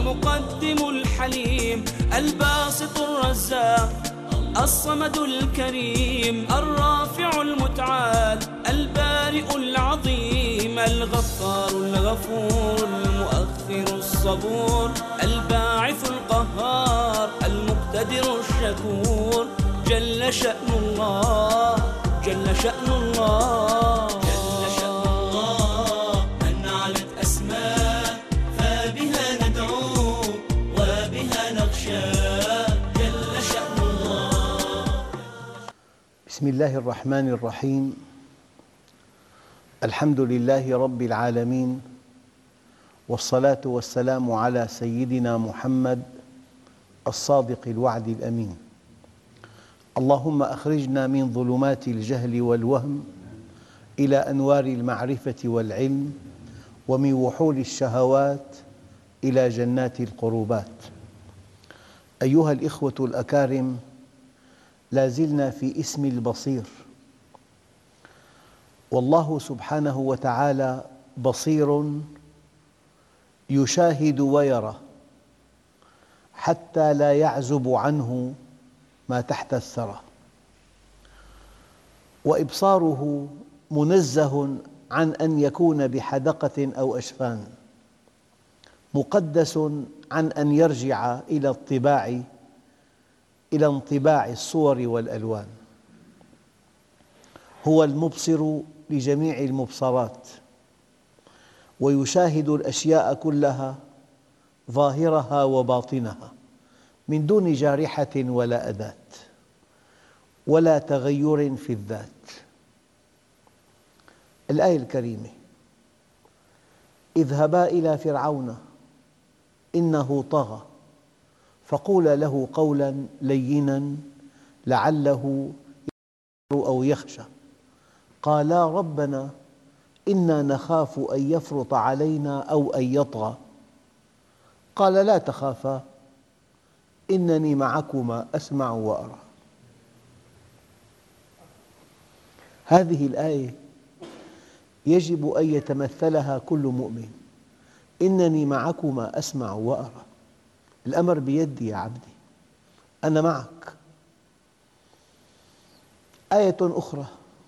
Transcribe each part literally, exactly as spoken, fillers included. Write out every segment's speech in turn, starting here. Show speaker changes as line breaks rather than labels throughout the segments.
المقدم الحليم الباسط الرزاق الصمد الكريم الرافع المتعال البارئ العظيم الغفار الغفور المؤخر الصبور الباعث القهار المقتدر الشكور جل شأن الله جل شأن الله جل شأن الله من علت أسماء فبها ندعو وبها نخشى جل شأن الله.
بسم الله الرحمن الرحيم. الحمد لله رب العالمين، والصلاة والسلام على سيدنا محمد الصادق الوعد الأمين. اللهم أخرجنا من ظلمات الجهل والوهم إلى أنوار المعرفة والعلم، ومن وحول الشهوات إلى جنات القربات. أيها الإخوة الأكارم، لا زلنا في اسم البصير، والله سبحانه وتعالى بصير يشاهد ويرى حتى لا يعزب عنه ما تحت الثرى، وإبصاره منزه عن أن يكون بحدقة أو أشفان، مقدس عن أن يرجع إلى الطباع إلى انطباع الصور والألوان. هو المبصر لجميع المبصرات، ويشاهد الأشياء كلها ظاهرها وباطنها من دون جارحة ولا أداة ولا تغير في الذات. الآية الكريمة: اذهبا إلى فرعون إنه طغى فقولا له قولا لينا لعله يذكر أو يخشى قالا ربنا إنا نخاف أن يفرط علينا أو أن يطغى قال لا تخافا إنني معكما أسمع وأرى. هذه الآية يجب أن يتمثلها كل مؤمن. إنني معكما أسمع وأرى، الأمر بيدي يا عبدي، أنا معك. آية أخرى: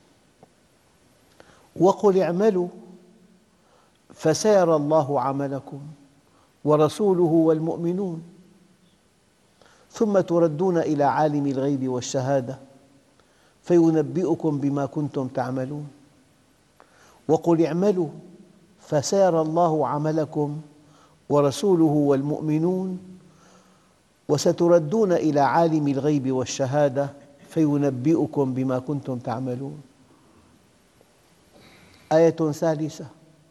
وقل اعملوا فسيرى الله عملكم ورسوله والمؤمنون ثم تردون إلى عالم الغيب والشهادة فينبئكم بما كنتم تعملون. وقل اعملوا فسيرى الله عملكم ورسوله والمؤمنون وستردون إلى عالم الغيب والشهادة فينبئكم بما كنتم تعملون. آية ثالثة: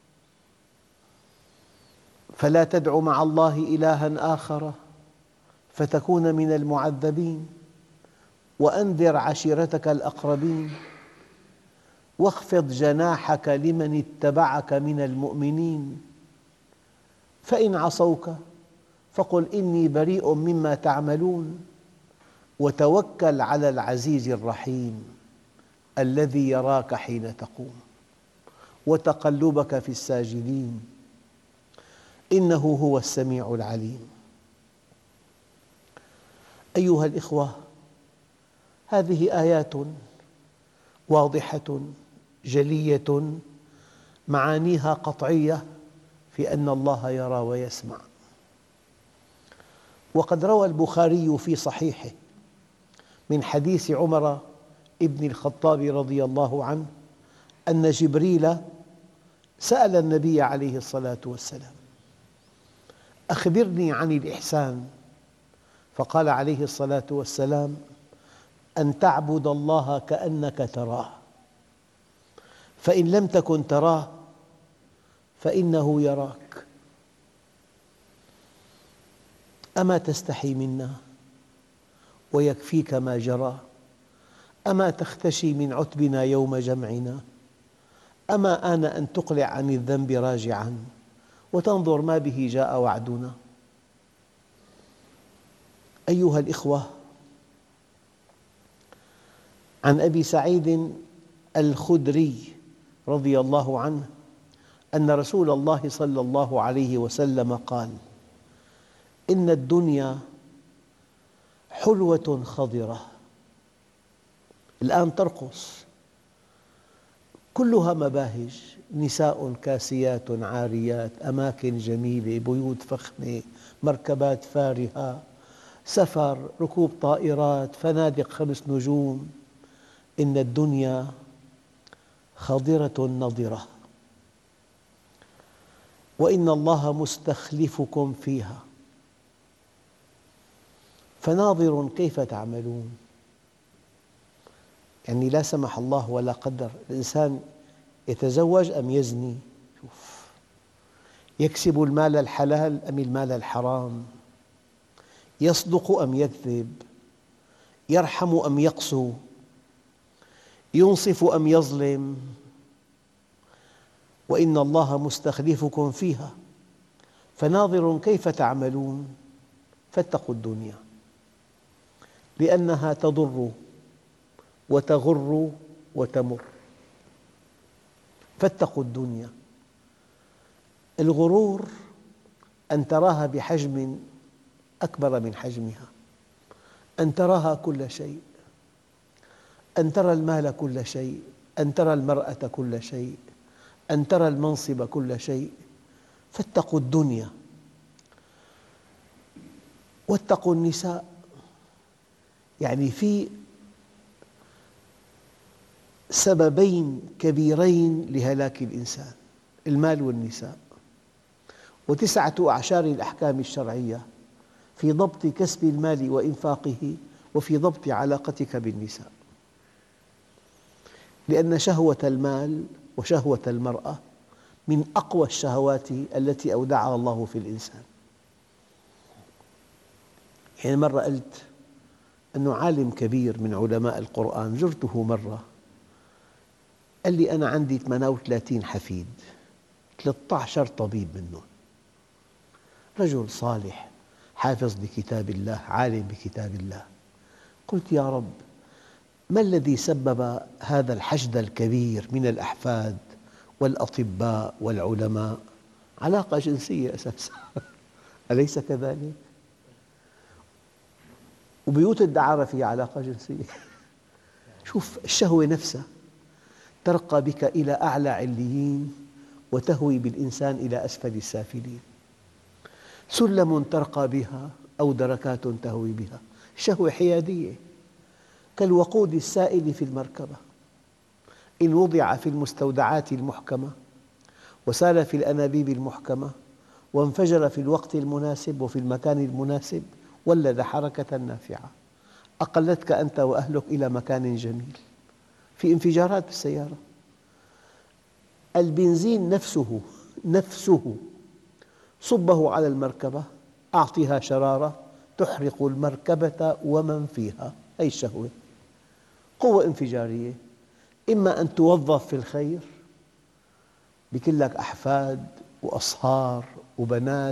فلا تدع مع الله إلها آخر فتكون من المعذبين وأنذر عشيرتك الأقربين واخفض جناحك لمن اتبعك من المؤمنين فإن عصوك فقل إني بريء مما تعملون وتوكل على العزيز الرحيم الذي يراك حين تقوم وتقلبك في الساجدين إنه هو السميع العليم. أيها الإخوة، هذه آيات واضحة جلية معانيها قطعية في أن الله يرى ويسمع. وقد روى البخاري في صحيحه من حديث عمر ابن الخطاب رضي الله عنه أن جبريل سأل النبي عليه الصلاة والسلام: أخبرني عن الإحسان. فقال عليه الصلاة والسلام: أن تعبد الله كأنك تراه، فإن لم تكن تراه فإنه يراك. أما تستحي منا ويكفيك ما جرى؟ أما تختشي من عتبنا يوم جمعنا؟ أما آن أن تقلع عن الذنب راجعا وتنظر ما به جاء وعدنا؟ أيها الإخوة، عن أبي سعيد الخدري رضي الله عنه أن رسول الله صلى الله عليه وسلم قال: إن الدنيا حلوة خضرة. الآن ترقص، كلها مباهج، نساء كاسيات عاريات، أماكن جميلة، بيوت فخمة، مركبات فارهة، سفر، ركوب طائرات، فنادق خمس نجوم. إن الدنيا خضرة نضرة وإن الله مستخلفكم فيها فناظر كيف تعملون. يعني لا سمح الله ولا قدر الإنسان يتزوج أم يزني، شوف، يكسب المال الحلال أم المال الحرام، يصدق أم يكذب، يرحم أم يقسو، ينصف أم يظلم. وإن الله مستخلفكم فيها فناظر كيف تعملون فاتقوا الدنيا لأنها تضر وتغر وتمر. فاتقوا الدنيا. الغرور أن تراها بحجم أكبر من حجمها، أن تراها كل شيء، أن ترى المال كل شيء، أن ترى المرأة كل شيء، أن ترى المنصب كل شيء. فاتقوا الدنيا واتقوا النساء. يعني في سببين كبيرين لهلاك الإنسان: المال والنساء. وتسعة أعشار الأحكام الشرعية في ضبط كسب المال وإنفاقه وفي ضبط علاقتك بالنساء، لأن شهوة المال وشهوة المرأة من أقوى الشهوات التي أودعها الله في الإنسان. يعني مرة قلت أنه عالم كبير من علماء القرآن زرته مرة، قال لي أنا عندي ثمانية وثلاثين حفيد، ثلاثة عشر طبيب منهم، رجل صالح حافظ لكتاب الله، عالم بكتاب الله. قلت يا رب، ما الذي سبب هذا الحشد الكبير من الأحفاد والأطباء والعلماء؟ علاقة جنسية أساساً أليس كذلك؟ وبيوت الدعارة فيها علاقة جنسية. شوف الشهوة نفسها ترقى بك إلى أعلى عليين وتهوي بالإنسان إلى أسفل السافلين. سلم ترقى بها أو دركات تهوي بها. الشهوة حيادية كالوقود السائل في المركبة، إن وضع في المستودعات المحكمة وسال في الأنابيب المحكمة وانفجر في الوقت المناسب وفي المكان المناسب ولد حركة نافعة أقلتك أنت وأهلك إلى مكان جميل. في انفجارات بالسيارة، البنزين نفسه نفسه صبه على المركبة، أعطها شرارة تحرق المركبة ومن فيها. هذه الشهوة قوة انفجارية، إما أن توظف في الخير، بيكون لك أحفاد وأصهار وبنات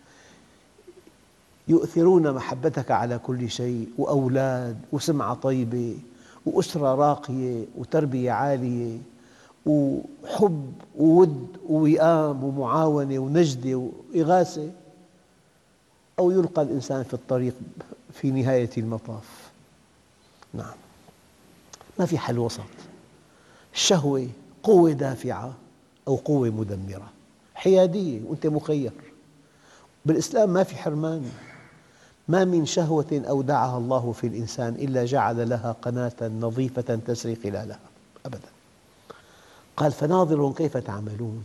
يؤثرون محبتك على كل شيء، وأولاد وسمعة طيبة وأسرة راقية وتربية عالية وحب وود ووئام ومعاونة ونجدة وإغاثة، أو يلقى الإنسان في الطريق في نهاية المطاف. نعم، ما في حل وسط. الشهوة قوة دافعة أو قوة مدمرة، حيادية وأنت مخير. بالإسلام ما في حرمان، ما من شهوة أودعها الله في الإنسان إلا جعل لها قناة نظيفة تسري خلالها أبداً. قال فناظر كيف تعملون.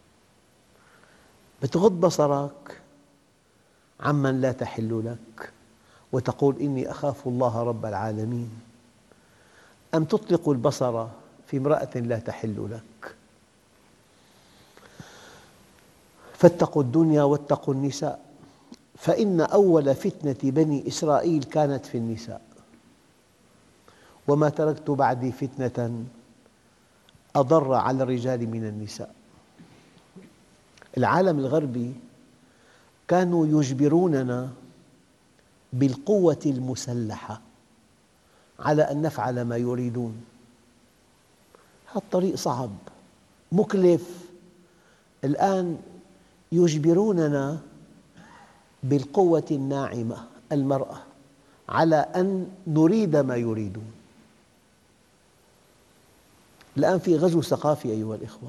بتغض بصرك عمن لا تحل لك وتقول إني أخاف الله رب العالمين، أم تطلق البصر في امرأة لا تحل لك. فاتقوا الدنيا واتقوا النساء، فإن أول فتنة بني إسرائيل كانت في النساء، وما تركت بعدي فتنة أضر على الرجال من النساء. العالم الغربي كانوا يجبروننا بالقوة المسلحة على أن نفعل ما يريدون. هذا الطريق صعب مكلف. الآن يجبروننا بالقوة الناعمة المرأة على أن نريد ما يريدون. الآن في غزو ثقافي أيها الإخوة،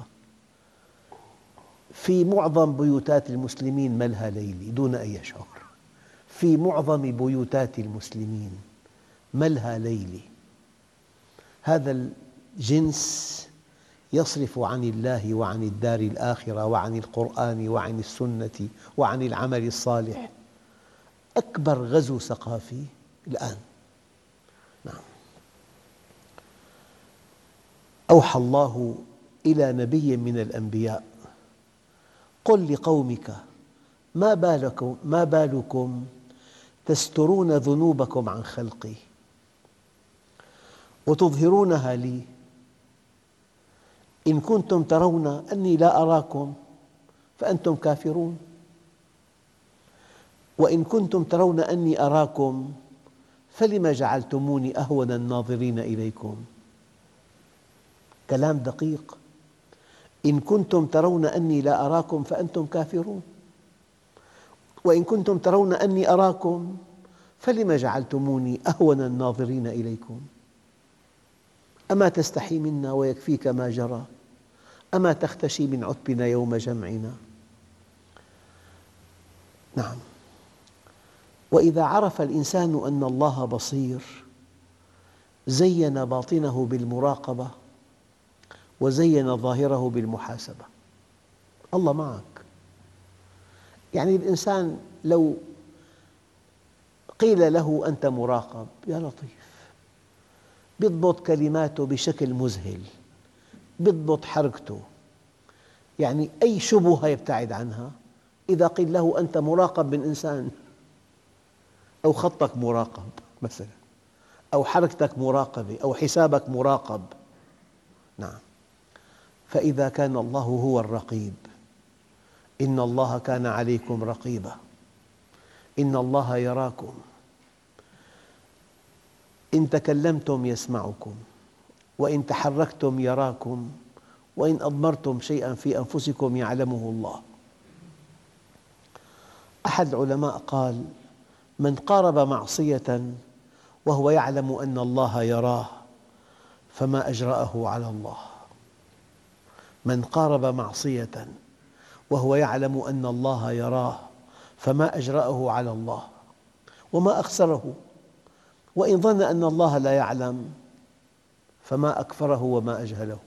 في معظم بيوتات المسلمين ملهى ليلي دون أن يشعر، في معظم بيوتات المسلمين ملهى ليلي. هذا الجنس يصرف عن الله وعن الدار الآخرة وعن القرآن وعن السنة وعن العمل الصالح. أكبر غزو ثقافي الآن. نعم. أوحى الله إلى نبي من الأنبياء: قل لقومك ما بالكم, ما بالكم تسترون ذنوبكم عن خلقي وتظهرونها لي، إن كنتم ترون أني لا أراكم فأنتم كافرون، وإن كنتم ترون أني أراكم فلم جعلتموني أهون الناظرين إليكم. كلام دقيق. إن كنتم ترون أني لا أراكم فأنتم كافرون، وإن كنتم ترون أني أراكم فلم جعلتموني أهون الناظرين إليكم. أما تستحي منا ويكفيك ما جرى، أما تختشي من عتبنا يوم جمعنا. نعم. وإذا عرف الإنسان أن الله بصير زين باطنه بالمراقبة وزين ظاهره بالمحاسبة. الله معك. يعني الإنسان لو قيل له أنت مراقب، يا لطيف، يضبط كلماته بشكل مذهل، يضبط حركته، يعني أي شبهة يبتعد عنها. إذا قيل له أنت مراقب من إنسان، أو خطك مراقب مثلا، أو حركتك مراقبة، أو حسابك مراقب. نعم. فإذا كان الله هو الرقيب، إن الله كان عليكم رقيبا، إن الله يراكم، إن تكلمتم يسمعكم، وإن تحركتم يراكم، وإن أضمرتم شيئا في أنفسكم يعلمه الله. أحد العلماء قال: من قارب معصية وهو يعلم أن الله يراه فما أجرأه على الله. من قارب معصية وهو يعلم أن الله يراه فما أجرأه على الله وما أخسره، وإن ظن أن الله لا يعلم فما أكفره وما أجهله.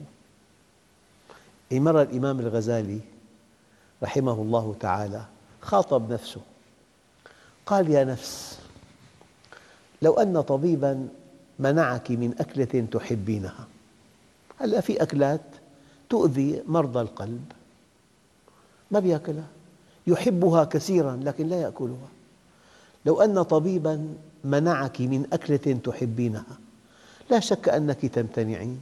مرة الإمام الغزالي رحمه الله تعالى خاطب نفسه، قال: يا نفس، لو أن طبيباً منعك من أكلة تحبينها. هلأ في أكلات تؤذي مرضى القلب، ما بيأكلها، يحبها كثيراً لكن لا يأكلها. لو أن طبيباً منعك من أكلة تحبينها، لا شك أنك تمتنعين.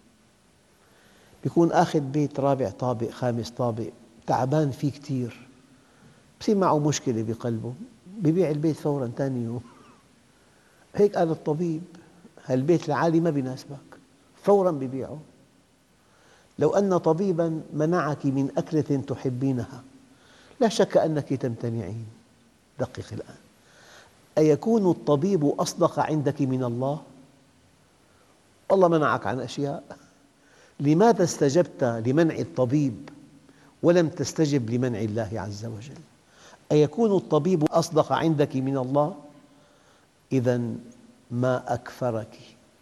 يكون أخذ بيت رابع طابق خامس طابق تعبان فيه كثير، بصير معه مشكلة بقلبه، بيبيع البيت فوراً ثاني يوم. هيك قال الطبيب: هالبيت العالي ما بيناسبك، فوراً بيبيعه. لو أن طبيباً منعك من أكلة تحبينها، لا شك أنك تمتنعين. دقق الآن، أيكون الطبيب أصدق عندك من الله؟ الله منعك عن أشياء، لماذا استجبت لمنع الطبيب ولم تستجب لمنع الله عز وجل؟ أيكون الطبيب أصدق عندك من الله؟ إذن ما أكفرك.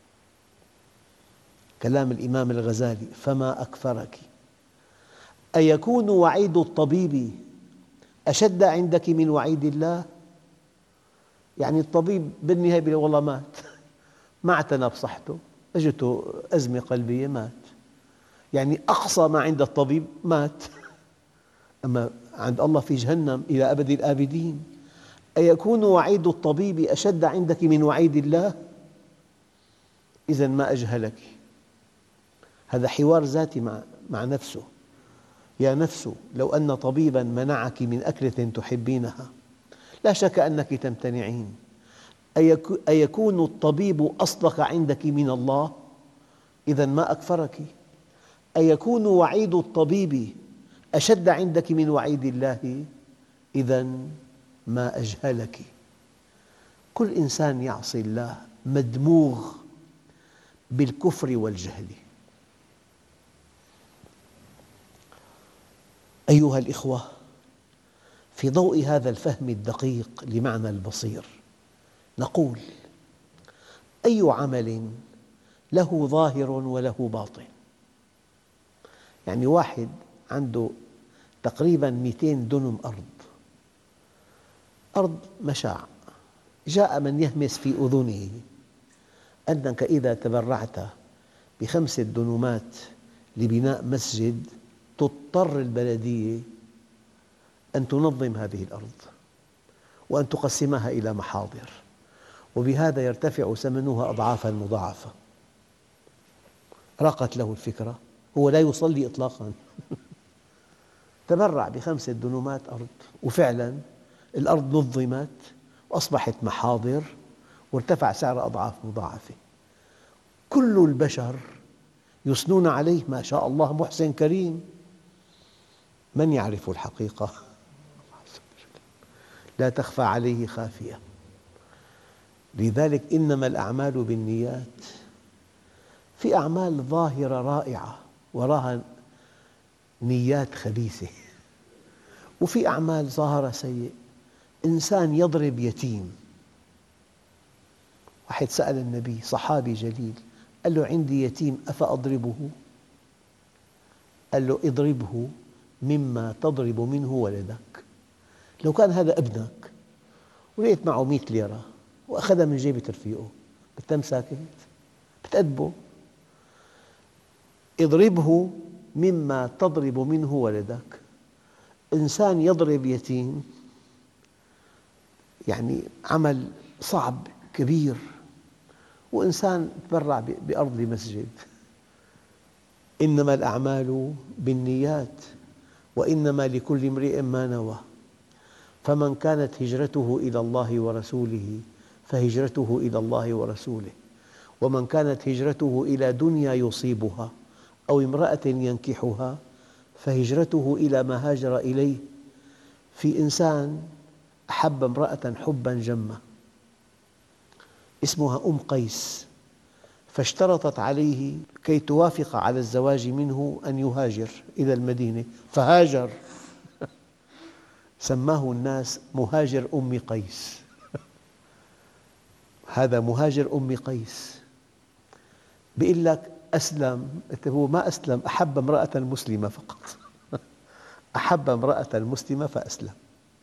كلام الإمام الغزالي: فما أكفرك. أيكون وعيد الطبيب أشد عندك من وعيد الله؟ يعني الطبيب بالنهاية بيقول والله مات، ما اعتنى بصحته، أجته أزمة قلبية مات، يعني أقصى ما عند الطبيب مات. أما عند الله في جهنم إلى أبد الآبدين. أيكون وعيد الطبيب أشد عندك من وعيد الله؟ إذن ما أجهلك. هذا حوار ذاتي مع, مع نفسه. يا نفس، لو أن طبيباً منعك من أكلة تحبينها، لا شك أنك تمتنعين. أيكون الطبيب أصدق عندك من الله؟ إذن ما أكفرك. أيكون وعيد الطبيب أشد عندك من وعيد الله؟ إذن ما أجهلك. كل إنسان يعصي الله مدموغ بالكفر والجهل. أيها الإخوة، في ضوء هذا الفهم الدقيق لمعنى البصير نقول: أي عمل له ظاهر وله باطن؟ يعني واحد عنده تقريباً مئتين دنم أرض، أرض مشاع، جاء من يهمس في أذنه أنك إذا تبرعت بخمسة دنومات لبناء مسجد تضطر البلدية أن تنظم هذه الأرض وأن تقسمها إلى محاضر، وبهذا يرتفع ثمنها أضعافاً مضاعفة. راقت له الفكرة، هو لا يصلي إطلاقاً تبرع بخمسة دنومات أرض، وفعلاً الأرض نظمت وأصبحت محاضر وارتفع سعر أضعاف مضاعفة. كل البشر يثنون عليه: ما شاء الله، محسن كريم. من يعرف الحقيقة؟ لا تخفى عليه خافية. لذلك إنما الأعمال بالنيات. في أعمال ظاهرة رائعة وراها نيات خبيثة، وفي أعمال ظاهرة سيئة. إنسان يضرب يتيم، واحد سأل النبي، صحابي جليل، قال له: عندي يتيم أفأضربه؟ قال له: اضربه مما تضرب منه ولدك. لو كان هذا ابنك ولقيت معه مئة ليرة وأخذها من جيب رفيقه، بتنام ساكت؟ بتأدبه. اضربه مما تضرب منه ولدك. إنسان يضرب يتيم يعني عمل صعب كبير، وإنسان تبرع بأرض مسجد. إنما الأعمال بالنيات وإنما لكل امرئ ما نوى. فمن كانت هجرته إلى الله ورسوله فهجرته إلى الله ورسوله، ومن كانت هجرته إلى دنيا يصيبها أو امرأة ينكحها فهجرته إلى ما هاجر إليه. في إنسان أحب امرأة حباً جماً اسمها أم قيس، فاشترطت عليه كي توافق على الزواج منه أن يهاجر إلى المدينة، فهاجر. سماه الناس مهاجر أم قيس. هذا مهاجر أم قيس. بيقول لك أسلم، هو ما أسلم، أحب امرأة مسلمة فقط. أحب امرأة مسلمة فأسلم.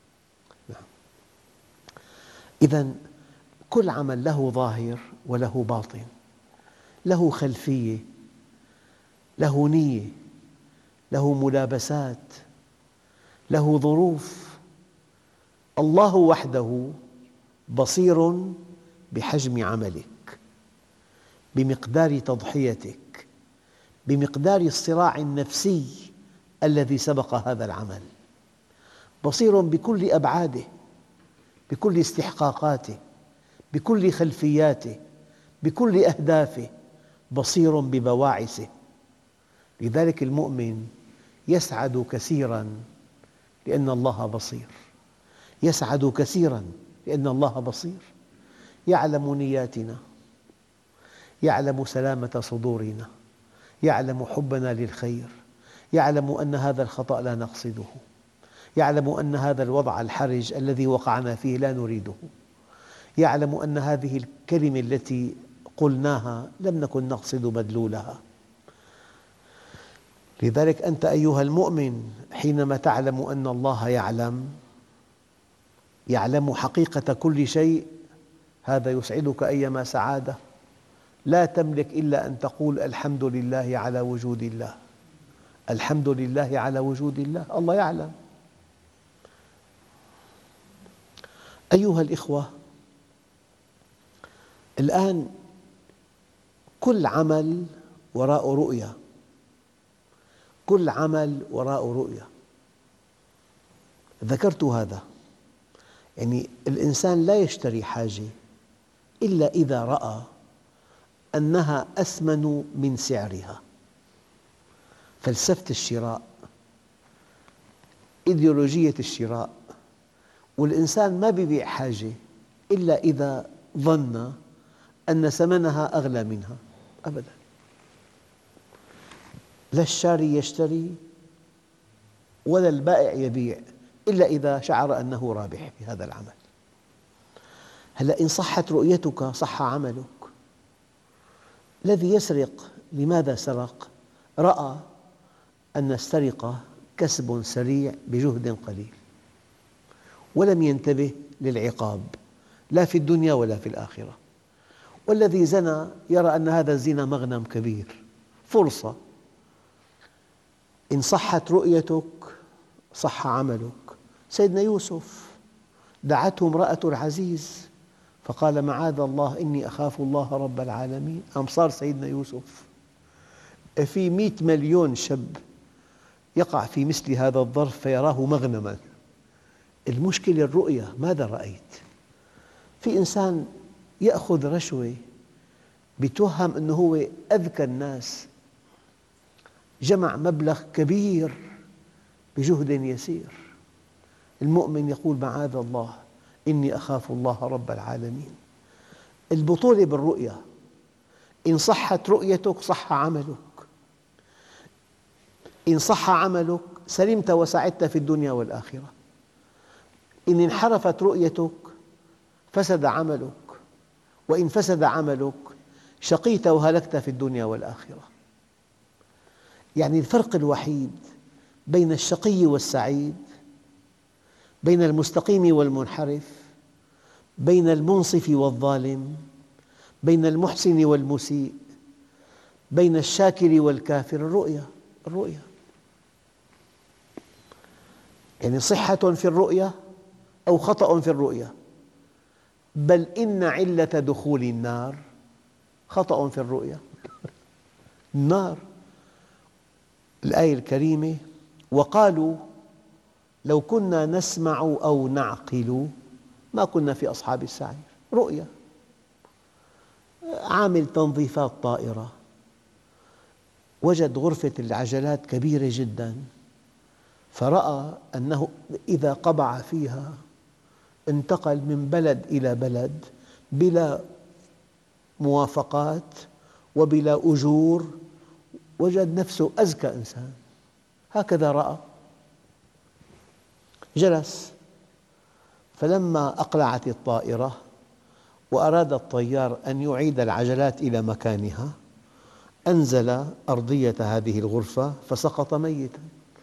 إذن كل عمل له ظاهر وله باطن، له خلفية، له نية، له ملابسات، له ظروف. الله وحده بصير بحجم عملك، بمقدار تضحيتك، بمقدار الصراع النفسي الذي سبق هذا العمل. بصير بكل أبعاده، بكل استحقاقاته، بكل خلفياته، بكل أهدافه، بصير ببواعثه. لذلك المؤمن يسعد كثيراً لأن الله بصير، يسعد كثيراً لأن الله بصير، يعلم نياتنا، يعلم سلامة صدورنا، يعلم حبنا للخير، يعلم أن هذا الخطأ لا نقصده، يعلم أن هذا الوضع الحرج الذي وقعنا فيه لا نريده، يعلم أن هذه الكلمة التي قلناها لم نكن نقصد مدلولها. لذلك أنت أيها المؤمن حينما تعلم أن الله يعلم، يعلم حقيقة كل شيء، هذا يسعدك أيما سعادة. لا تملك إلا أن تقول: الحمد لله على وجود الله، الحمد لله على وجود الله. الله يعلم. أيها الإخوة، الآن كل عمل وراء رؤية، كل عمل وراء رؤية. ذكرت هذا، يعني الإنسان لا يشتري حاجة إلا إذا رأى أنها أثمن من سعرها. فلسفة الشراء، إيديولوجية الشراء، والإنسان ما بيبيع حاجة إلا إذا ظن أن ثمنها أغلى منها أبداً. لا الشاري يشتري ولا البائع يبيع إلا إذا شعر أنه رابح في هذا العمل. هلأ إن صحت رؤيتك صح عملك. الذي يسرق لماذا سرق؟ رأى أن السرقة كسب سريع بجهد قليل، ولم ينتبه للعقاب لا في الدنيا ولا في الآخرة. والذي زنى يرى أن هذا الزنا مغنم كبير، فرصة. إن صحت رؤيتك صح عملك. سيدنا يوسف دعته امرأة العزيز فقال معاذ الله إني أخاف الله رب العالمين، أم صار سيدنا يوسف. في مئة مليون شاب يقع في مثل هذا الظرف فيراه مغنما. المشكلة الرؤية، ماذا رأيت؟ في إنسان يأخذ رشوة بتوهم أنه هو أذكى الناس، جمع مبلغ كبير بجهد يسير. المؤمن يقول معاذ الله إني أخاف الله رب العالمين. البطولة بالرؤية. إن صحت رؤيتك صح عملك. إن صح عملك سلمت وسعدت في الدنيا والآخرة. إن انحرفت رؤيتك فسد عملك، وإن فسد عملك شقيت وهلكت في الدنيا والآخرة. يعني الفرق الوحيد بين الشقي والسعيد، بين المستقيم والمنحرف، بين المنصف والظالم، بين المحسن والمسيء، بين الشاكر والكافر، الرؤية. الرؤية يعني صحة في الرؤية أو خطأ في الرؤية. بل إن علة دخول النار خطأ في الرؤية. النار، الآية الكريمة: وقالوا لو كنا نسمع أو نعقل ما كنا في أصحاب السعير. رؤية. عامل تنظيفات طائرة وجد غرفة العجلات كبيرة جداً، فرأى أنه إذا قبع فيها انتقل من بلد إلى بلد بلا موافقات وبلا أجور، وجد نفسه أذكى إنسان. هكذا رأى. جلس، فلما أقلعت الطائرة وأراد الطيار أن يعيد العجلات إلى مكانها أنزل أرضية هذه الغرفة فسقط ميتاً.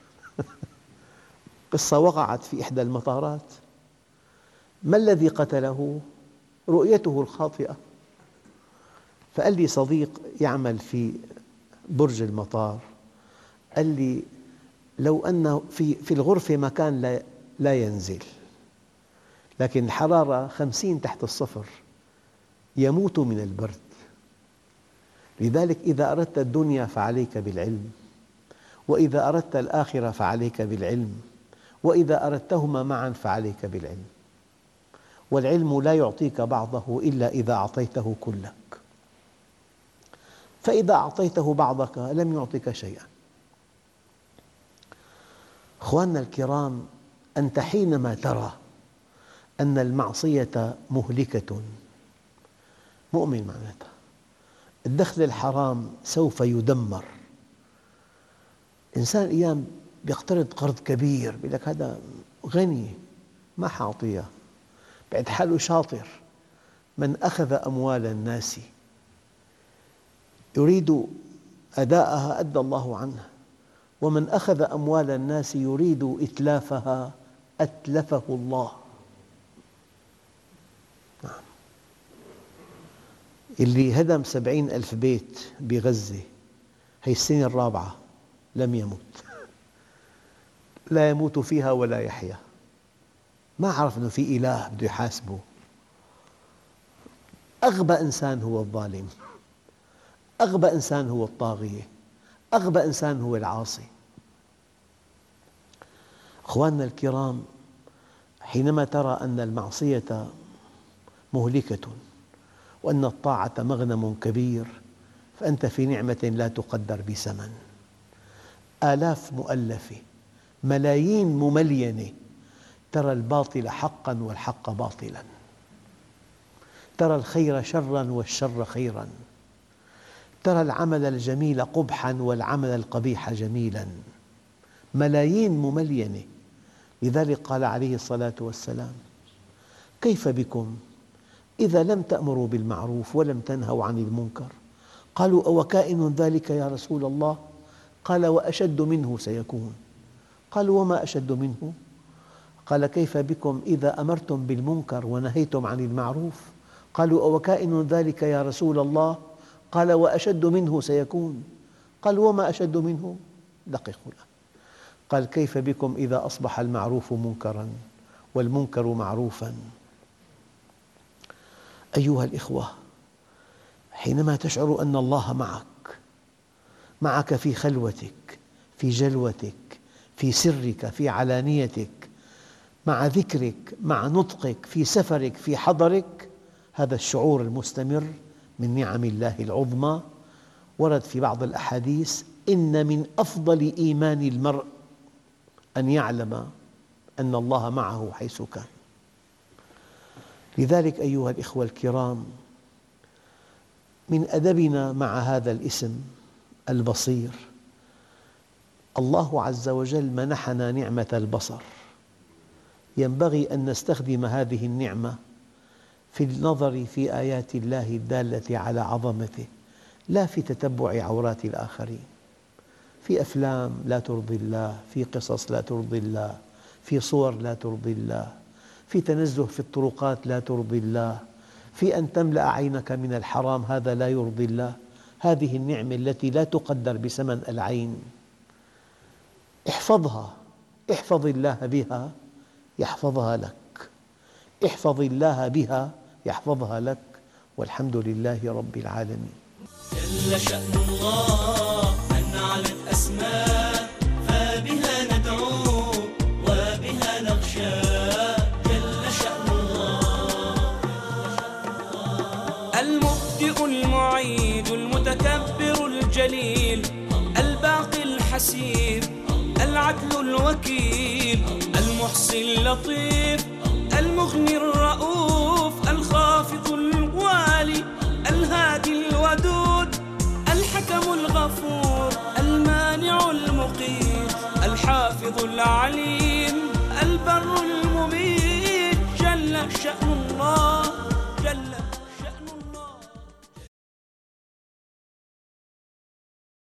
قصة وقعت في إحدى المطارات. ما الذي قتله؟ رؤيته الخاطئة. فقال لي صديق يعمل في برج المطار، قال لي لو أن في في الغرفة مكان لا لا ينزل، لكن الحرارة خمسين تحت الصفر، يموت من البرد. لذلك إذا أردت الدنيا فعليك بالعلم، وإذا أردت الآخرة فعليك بالعلم، وإذا أردتهما معاً فعليك بالعلم. والعلم لا يعطيك بعضه إلا إذا أعطيته كلك، فإذا أعطيته بعضك لم يعطك شيئاً. أخواننا الكرام، أنت حينما ترى أن المعصية مهلكة، مؤمن معناتها الدخل الحرام سوف يدمر. إنسان أيام يقترض قرض كبير، يقول لك هذا غني ما حأعطيه، بعد حاله شاطر. من أخذ أموال الناس يريد أداءها أدى الله عنه، ومن أخذ أموال الناس يريد إتلافها أتلفه الله. نعم. اللي هدم سبعين ألف بيت بغزة هي السنة الرابعة لم يمت، لا يموت فيها ولا يحيا. ما عرف أنه في إله بده يحاسبه. أغبى إنسان هو الظالم، أغبى إنسان هو الطاغية، أغبى إنسان هو العاصي. أخواننا الكرام، حينما ترى أن المعصية مهلكة وأن الطاعة مغنم كبير فأنت في نعمة لا تقدر بثمن. آلاف مؤلفة، ملايين مملينة ترى الباطل حقا والحق باطلا، ترى الخير شرا والشر خيرا، ترى العمل الجميل قبحا والعمل القبيح جميلا، ملايين مملينة. لذلك قال عليه الصلاة والسلام: كيف بكم إذا لم تأمروا بالمعروف ولم تنهوا عن المنكر؟ قالوا: أوكائن ذلك يا رسول الله؟ قال: وأشد منه سيكون. قالوا: وما أشد منه؟ قال: كيف بكم إذا أمرتم بالمنكر ونهيتم عن المعروف؟ قالوا: أوكائن ذلك يا رسول الله؟ قال: وأشد منه سيكون. قالوا: وما أشد منه؟ دققوا له. قال: كيف بكم إذا أصبح المعروف منكراً والمنكر معروفاً؟ أيها الإخوة، حينما تشعر أن الله معك، معك في خلوتك، في جلوتك، في سرك، في علانيتك، مع ذكرك، مع نطقك، في سفرك، في حضرك، هذا الشعور المستمر من نعم الله العظمى. ورد في بعض الأحاديث: إن من أفضل إيمان المرء أن يعلم أن الله معه حيث كان. لذلك أيها الإخوة الكرام، من أدبنا مع هذا الاسم البصير، الله عز وجل منحنا نعمة البصر، ينبغي أن نستخدم هذه النعمة في النظر في آيات الله الدالة على عظمته، لا في تتبع عورات الآخرين، في أفلام لا ترضي الله، في قصص لا ترضي الله، في صور لا ترضي الله، في تنزه في الطرقات لا ترضي الله، في أن تملأ عينك من الحرام، هذا لا يرضي الله. هذه النعمة التي لا تقدر بثمن العين، احفظها، احفظ الله بها يحفظها لك، احفظ الله بها يحفظها لك، والحمد لله رب العالمين.
جل شأن الله أن علت أسماء، فبها ندعو وبها نخشى. جل شأن الله المبدئ المعيد المتكبر الجليل الباقي الحسيب العدل الوكيل المحصي اللطيف المغني الرؤوف الخافض الوالي الهادي الودود الحكم الغفور المانع المقيت الحافظ العليم